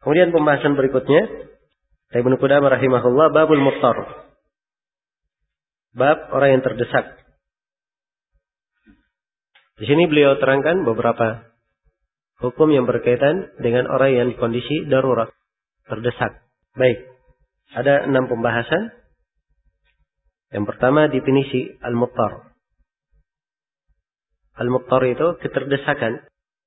Kemudian pembahasan berikutnya, Ibnu Qudamah rahimahullah, babul muttar. Bab orang yang terdesak. Di sini beliau terangkan beberapa hukum yang berkaitan dengan orang yang di kondisi darurat, terdesak. Baik, ada 6 pembahasan. Yang pertama, definisi al-muttar. Al-muttar itu keterdesakan,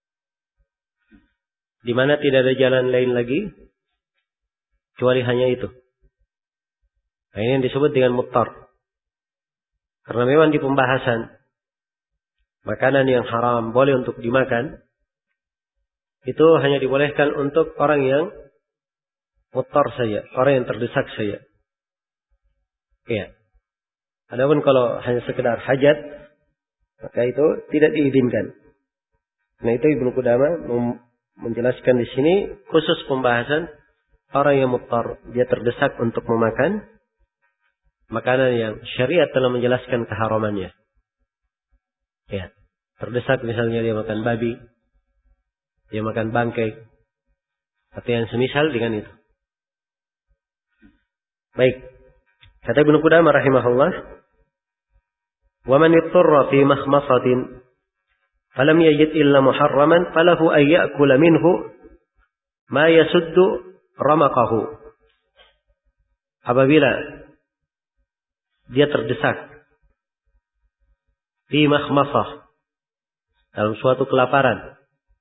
di mana tidak ada jalan lain lagi kecuali hanya itu. Nah, ini yang disebut dengan muttar. Karena memang di pembahasan makanan yang haram boleh untuk dimakan, itu hanya dibolehkan untuk orang yang muttar saja, orang yang terdesak saja. Iya. Adapun kalau hanya sekedar hajat, maka itu tidak diizinkan. Nah, itu Ibnu Qudamah menjelaskan di sini khusus pembahasan orang yang muttar, dia terdesak untuk memakan makanan yang syariat telah menjelaskan keharamannya. Ya, terdesak misalnya dia makan babi, dia makan bangkai, atau yang semisal dengan itu. Baik, kata Ibnu Qudamah rahimahullah, "Wa man ittara fi makhmasatin falam yajid illa muharraman falahu ay ya'kula minhu ma yasuddu ramaqahu." Apabila dia terdesak fi makhmasah, dalam suatu kelaparan.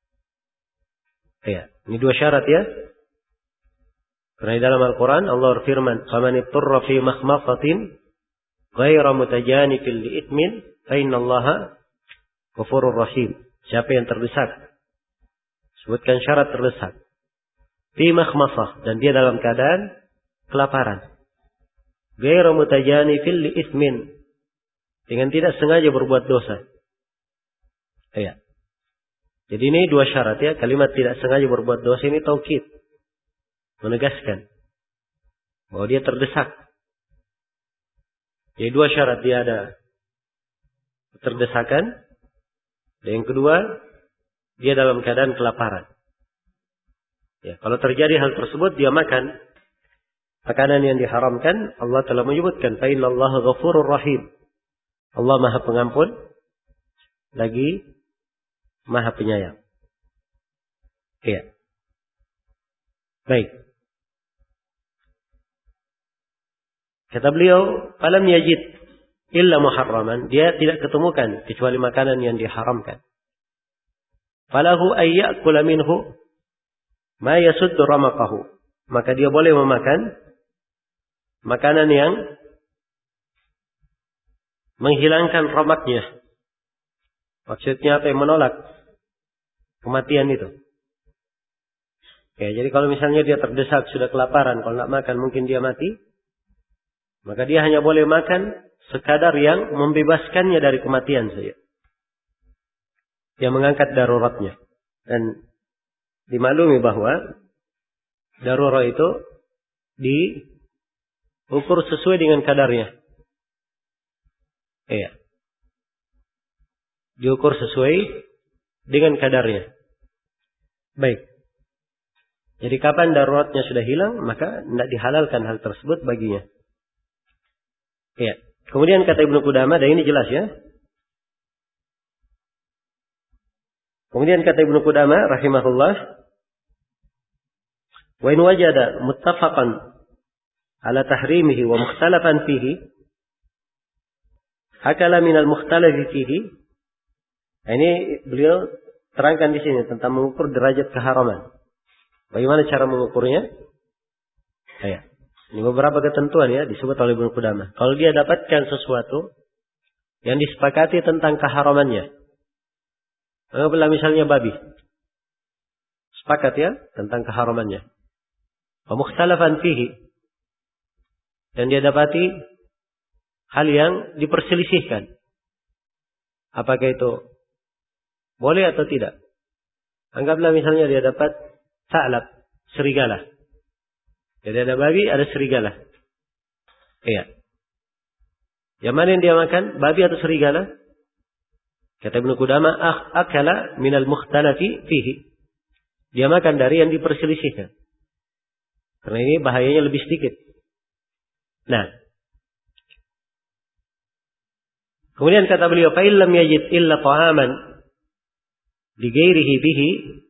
Ya, ini 2 syarat ya. Karena di dalam Al-Quran Allah berfirman, "Faman ittara fi makhmasatin ghayra mutajanifin li ithmin fa innallaha ghafurur rahim." Siapa yang terdesak? Sebutkan syarat terdesak. Fi makhmasah, dan dia dalam keadaan kelaparan. Ghayra mutajanifin li ithmin, dengan tidak sengaja berbuat dosa. Ya. Jadi ini 2 syarat ya. Kalimat tidak sengaja berbuat dosa ini taukid, menegaskan bahwa dia terdesak. Jadi 2 syarat, dia ada terdesakan, dan yang kedua dia dalam keadaan kelaparan. Ya, kalau terjadi hal tersebut dia makan makanan yang diharamkan, Allah telah menyebutkan fa innallaha ghafurur rahim. Allah Maha Pengampun lagi Maha Penyayang. Iya. Baik. Kata beliau, "Falam yajid illa muharraman." Dia tidak ketemukan kecuali makanan yang diharamkan. "Falahu ay ya'kula minhu ma yasuddu ramaqahu." Maka dia boleh memakan makanan yang menghilangkan ramaknya. Maksudnya apa? Yang menolak kematian itu. Ya, jadi kalau misalnya dia terdesak, sudah kelaparan, kalau tidak makan mungkin dia mati, maka dia hanya boleh makan sekadar yang membebaskannya dari kematian saja, yang mengangkat daruratnya. Dan dimaklumi bahwa darurat itu diukur sesuai dengan kadarnya. Iya. Diukur sesuai dengan kadarnya. Baik. Jadi kapan daruratnya sudah hilang, maka tidak dihalalkan hal tersebut baginya. Iya. Kemudian kata Ibnu Qudamah, dan ini jelas ya. Kemudian kata Ibnu Qudamah rahimahullah, "Wa in wajada muttafaqan ala tahrimihi wa mukhtalafan fihi, akala minal mukhtalafi fihi." Nah, ini beliau terangkan di sini tentang mengukur derajat keharaman. Bagaimana cara mengukurnya? Ya. Ini beberapa ketentuan ya disebut oleh Ibnu Qudamah. Kalau dia dapatkan sesuatu yang disepakati tentang keharamannya, anggaplah misalnya babi, sepakat ya tentang keharamannya. Wa mukhtalafan fihi, dan dia dapati hal yang diperselisihkan, apakah itu boleh atau tidak. Anggaplah misalnya dia dapat sa'lab, serigala. Jadi ada babi, ada serigala. Iya. Yang mana yang dia makan, babi atau serigala? Kata Ibnu Qudamah, akala minal mukhtalafi fihi. Dia makan dari yang diperselisihkan. Karena ini bahayanya lebih sedikit. Nah, kemudian kata beliau, fa illam yajid illa ta'aman li ghairihi bihi,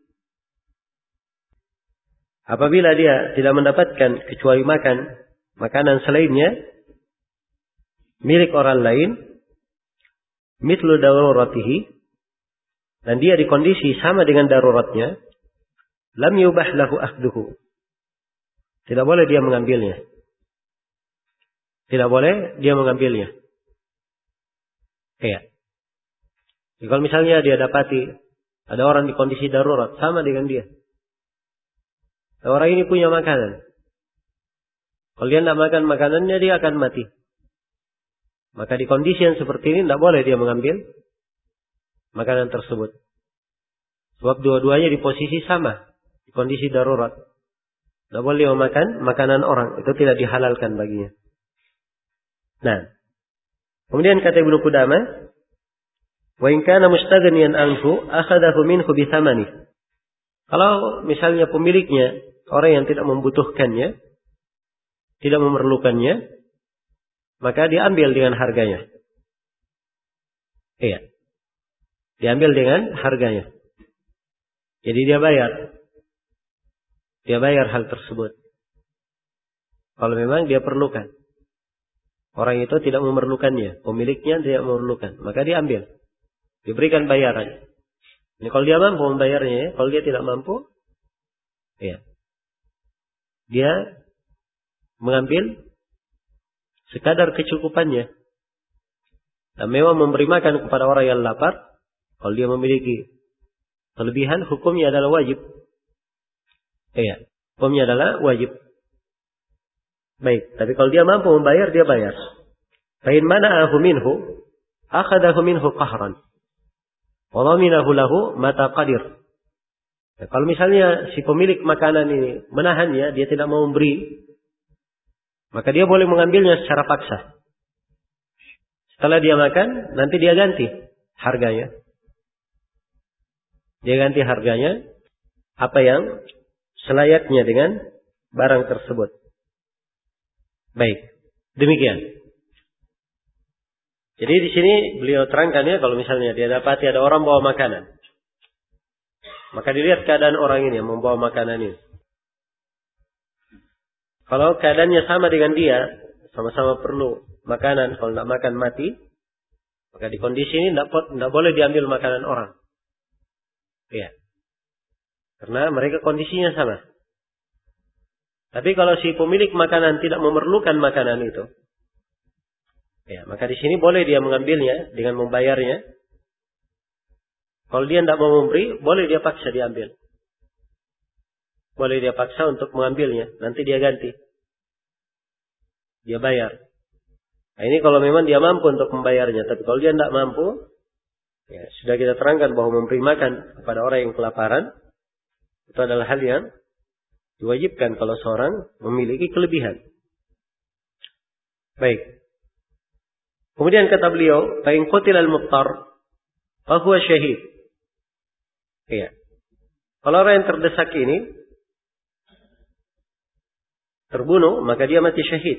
apabila dia tidak mendapatkan kecuali makanan selainnya milik orang lain, mithlu daruratihi, dan dia di kondisi sama dengan daruratnya, lam yubah lahu akhduhu, tidak boleh dia mengambilnya. Tidak boleh dia mengambilnya. Iya. Jadi kalau misalnya dia dapati ada orang di kondisi darurat sama dengan dia, orang ini punya makanan, kalau dia tidak makan makanannya dia akan mati. Maka di kondisi yang seperti ini tidak boleh dia mengambil makanan tersebut. Sebab dua-duanya di posisi sama, di kondisi darurat. Tidak boleh dia memakan makanan orang, itu tidak dihalalkan baginya. Nah, kemudian kata Ibnu Qudamah, wa in kana mustaghniyan anhu akhadahu minhu bi thamani. Kalau misalnya pemiliknya orang yang tidak membutuhkannya, tidak memerlukannya, maka diambil dengan harganya. Iya. Diambil dengan harganya. Jadi dia bayar. Dia bayar hal tersebut. Kalau memang dia perlukan. Orang itu tidak memerlukannya. Pemiliknya tidak memerlukan. Maka diambil. Diberikan bayaran. Ini kalau dia mampu membayarnya. Ya. Kalau dia tidak mampu. Ya. Dia mengambil sekadar kecukupannya. Dan memang memberi makan kepada orang yang lapar. Kalau dia memiliki kelebihan, hukumnya adalah wajib. Iya. Hukumnya adalah wajib. Baik, tapi kalau dia mampu membayar, dia bayar. Fa in mana'ahu minhu, akhadahu minhu qahran. Wa dhaminahu lahu mata qadir. Nah, kalau misalnya si pemilik makanan ini menahannya, dia tidak mau memberi, maka dia boleh mengambilnya secara paksa. Setelah dia makan, nanti dia ganti harganya. Dia ganti harganya apa yang selayaknya dengan barang tersebut. Baik, demikian. Jadi di sini beliau terangkan ya, kalau misalnya dia dapati ada orang bawa makanan, maka dilihat keadaan orang ini yang membawa makanan ini. Kalau keadaannya sama dengan dia, sama-sama perlu makanan, kalau tidak makan mati, maka di kondisi ini tidak boleh diambil makanan orang. Ya, karena mereka kondisinya sama. Tapi kalau si pemilik makanan tidak memerlukan makanan itu, ya, maka di sini boleh dia mengambilnya dengan membayarnya. Kalau dia tidak mau memberi, boleh dia paksa diambil. Boleh dia paksa untuk mengambilnya. Nanti dia ganti. Dia bayar. Nah, ini kalau memang dia mampu untuk membayarnya. Tapi kalau dia tidak mampu, ya, sudah kita terangkan bahwa memberi makan kepada orang yang kelaparan, itu adalah hal yang diwajibkan kalau seorang memiliki kelebihan. Baik. Kemudian kata beliau, fa in qutila al-muttar fa huwa syahid. Iya. Kalau orang yang terdesak ini terbunuh, maka dia mati syahid.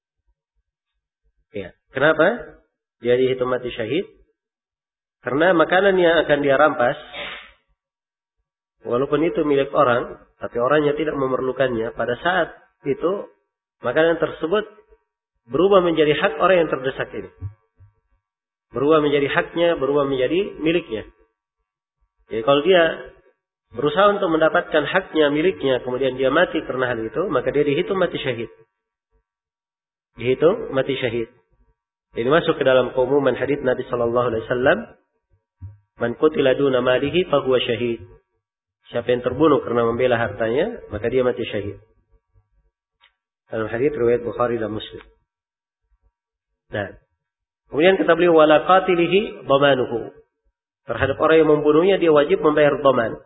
Iya. Kenapa dia dihitung mati syahid? Karena makanan yang akan dia rampas, walaupun itu milik orang, tapi orangnya tidak memerlukannya, pada saat itu makanan tersebut berubah menjadi hak orang yang terdesak ini. Berubah menjadi haknya, berubah menjadi miliknya. Jadi kalau dia berusaha untuk mendapatkan haknya, miliknya, kemudian dia mati karena hal itu, maka dia dihitung mati syahid. Dihitung mati syahid. Ini masuk ke dalam keumuman hadits Nabi sallallahu alaihi wasallam, man qutila duna malihi fa huwa syahid. Siapa yang terbunuh karena membela hartanya, maka dia mati syahid. Dalam hadits riwayat Bukhari dan Muslim. Nah, kemudian kata beliau wala qatilihi dhamanuhu. Terhadap orang yang membunuhnya dia wajib membayar dhaman.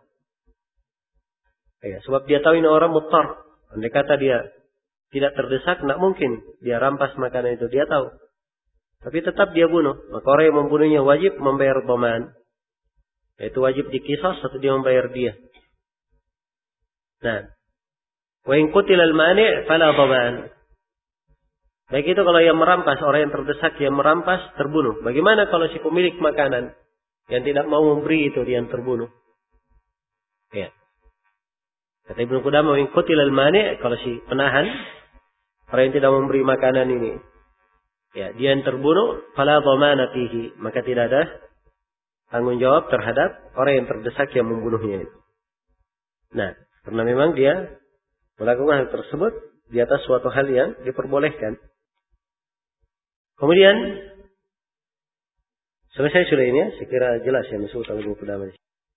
Ya, sebab dia tahu ini orang muttar. Andai kata dia tidak terdesak, tidak mungkin dia rampas makanan itu, dia tahu. Tapi tetap dia bunuh, maka orang yang membunuhnya wajib membayar dhaman. Yaitu wajib diqisas atau dia membayar dia. Nah, Wa in qutila al-mani' fala dhaman. Baik itu kalau yang merampas, orang yang terdesak yang merampas terbunuh. Bagaimana kalau si pemilik makanan yang tidak mau memberi itu yang terbunuh? Ya. Kata Ibnu Qudamah, wa in qutila al-mani', kalau si penahan, orang yang tidak memberi makanan ini, ya, dia yang terbunuh, fala dhamana fihi, maka tidak ada tanggung jawab terhadap orang yang terdesak yang membunuhnya itu. Nah, karena memang dia melakukan hal tersebut di atas suatu hal yang diperbolehkan. Kemudian selesai sudah ini ya, saya kira jelas yang disebut oleh Ibnu Qudamah.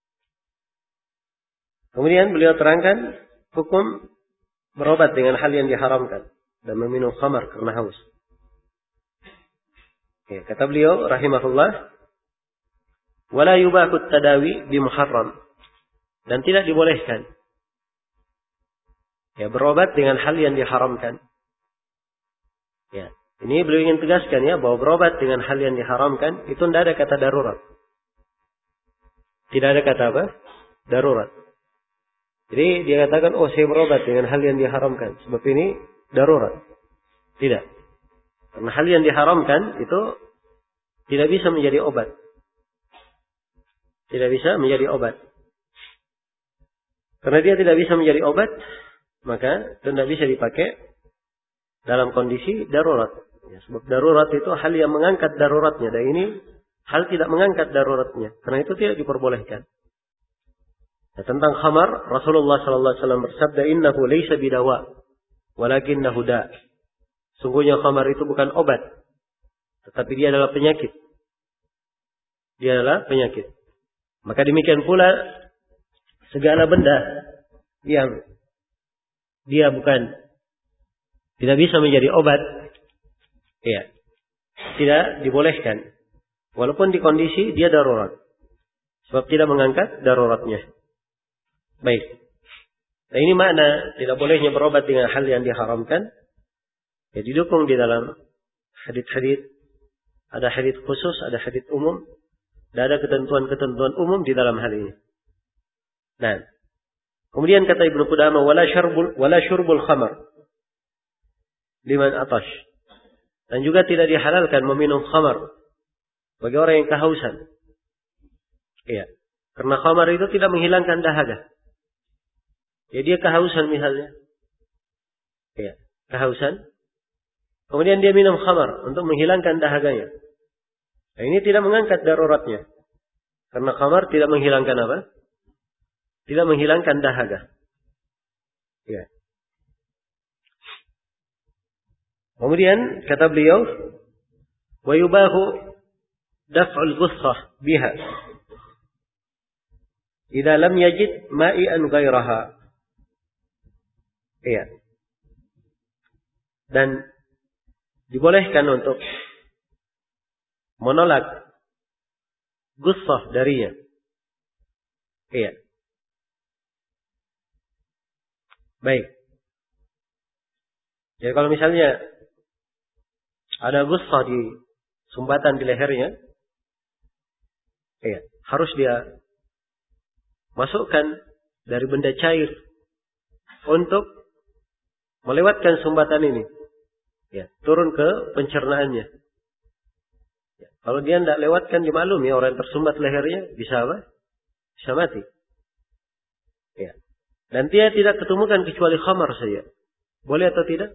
Kemudian beliau terangkan hukum berobat dengan hal yang diharamkan dan meminum khamar karena haus. Ya, kata beliau rahimahullah, wala yubahu tadawi bi muharram, dan tidak dibolehkan ya berobat dengan hal yang diharamkan. Ya, ini beliau ingin tegaskan ya bahwa berobat dengan hal yang diharamkan itu tidak ada kata darurat. Tidak ada kata apa? Darurat. Jadi dia katakan, oh saya berobat dengan hal yang diharamkan sebab ini darurat. Tidak. Karena hal yang diharamkan itu tidak bisa menjadi obat. Tidak bisa menjadi obat. Karena dia tidak bisa menjadi obat, maka tidak bisa dipakai dalam kondisi darurat. Ya, sebab darurat itu hal yang mengangkat daruratnya. Dan ini hal tidak mengangkat daruratnya. Karena itu tidak diperbolehkan. Nah, tentang khamar, Rasulullah SAW bersabda, innahu laysa bidawa, walakinnahu da'. Sungguhnya khamar itu bukan obat. Tetapi dia adalah penyakit. Dia adalah penyakit. Maka demikian pula segala benda yang dia tidak bisa menjadi obat, ya, tidak dibolehkan. Walaupun di kondisi dia darurat. Sebab tidak mengangkat daruratnya. Baik. Nah, ini makna tidak bolehnya berobat dengan hal yang diharamkan. Ya, didukung di dalam hadits-hadits. Ada hadits khusus, ada hadits umum. Dan ada ketentuan-ketentuan umum di dalam hal ini. Nah, kemudian kata Ibnu Qudamah, wala syurbul khamar liman atash. Dan juga tidak dihalalkan meminum khamar bagi orang yang kehausan. Iya. Karena khamar itu tidak menghilangkan dahaga. Ya, dia kehausan misalnya. Iya, kehausan. Kemudian dia minum khamar untuk menghilangkan dahaganya. Nah, ini tidak mengangkat daruratnya. Karena khamar tidak menghilangkan apa? Tidak menghilangkan dahaga. Ya. Kemudian kata beliau, wa yubahu daf'ul ghussah biha idza lam yajid ma'ian ghairaha. Iya. Dan dibolehkan untuk menolak ghussah darinya. Iya. Baik. Jadi kalau misalnya ada ghussah di sumbatan di lehernya, iya, harus dia masukkan dari benda cair untuk melewatkan sumbatan ini. Ya, turun ke pencernaannya. Ya, kalau dia tidak lewatkan, dimaklumi orang yang tersumbat lehernya bisa apa? Bisa mati. Ya. Dan dia tidak ketemukan kecuali khamar saja. Boleh atau tidak?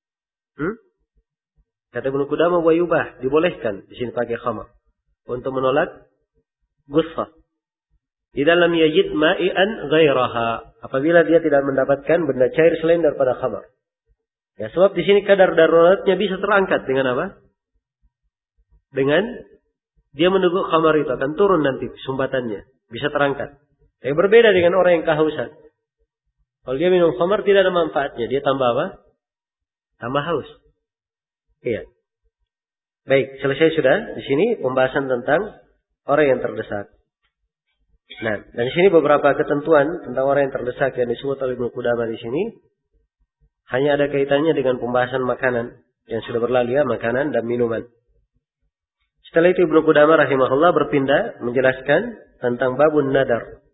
Kata Ibnu Qudamah, wa yubah, dibolehkan di sini pakai khamar untuk menolak ghussah. Idza lam yajid ma'ian ghairaha, apabila dia tidak mendapatkan benda cair selain daripada khamar. Ya, sebab di sini kadar daruratnya bisa terangkat dengan apa? Dengan dia meneguk khamar itu akan turun nanti sumbatannya, bisa terangkat. Yang berbeda dengan orang yang kehausan. Kalau dia minum khamar tidak ada manfaatnya, dia tambah apa? Tambah haus. Iya. Baik, selesai sudah di sini pembahasan tentang orang yang terdesak. Nah, dan di sini beberapa ketentuan tentang orang yang terdesak yang disebut oleh Ibnu Qudamah di sini hanya ada kaitannya dengan pembahasan makanan yang sudah berlalu ya, makanan dan minuman. Setelah itu Ibnu Qudamah rahimahullah berpindah menjelaskan tentang babun nadar.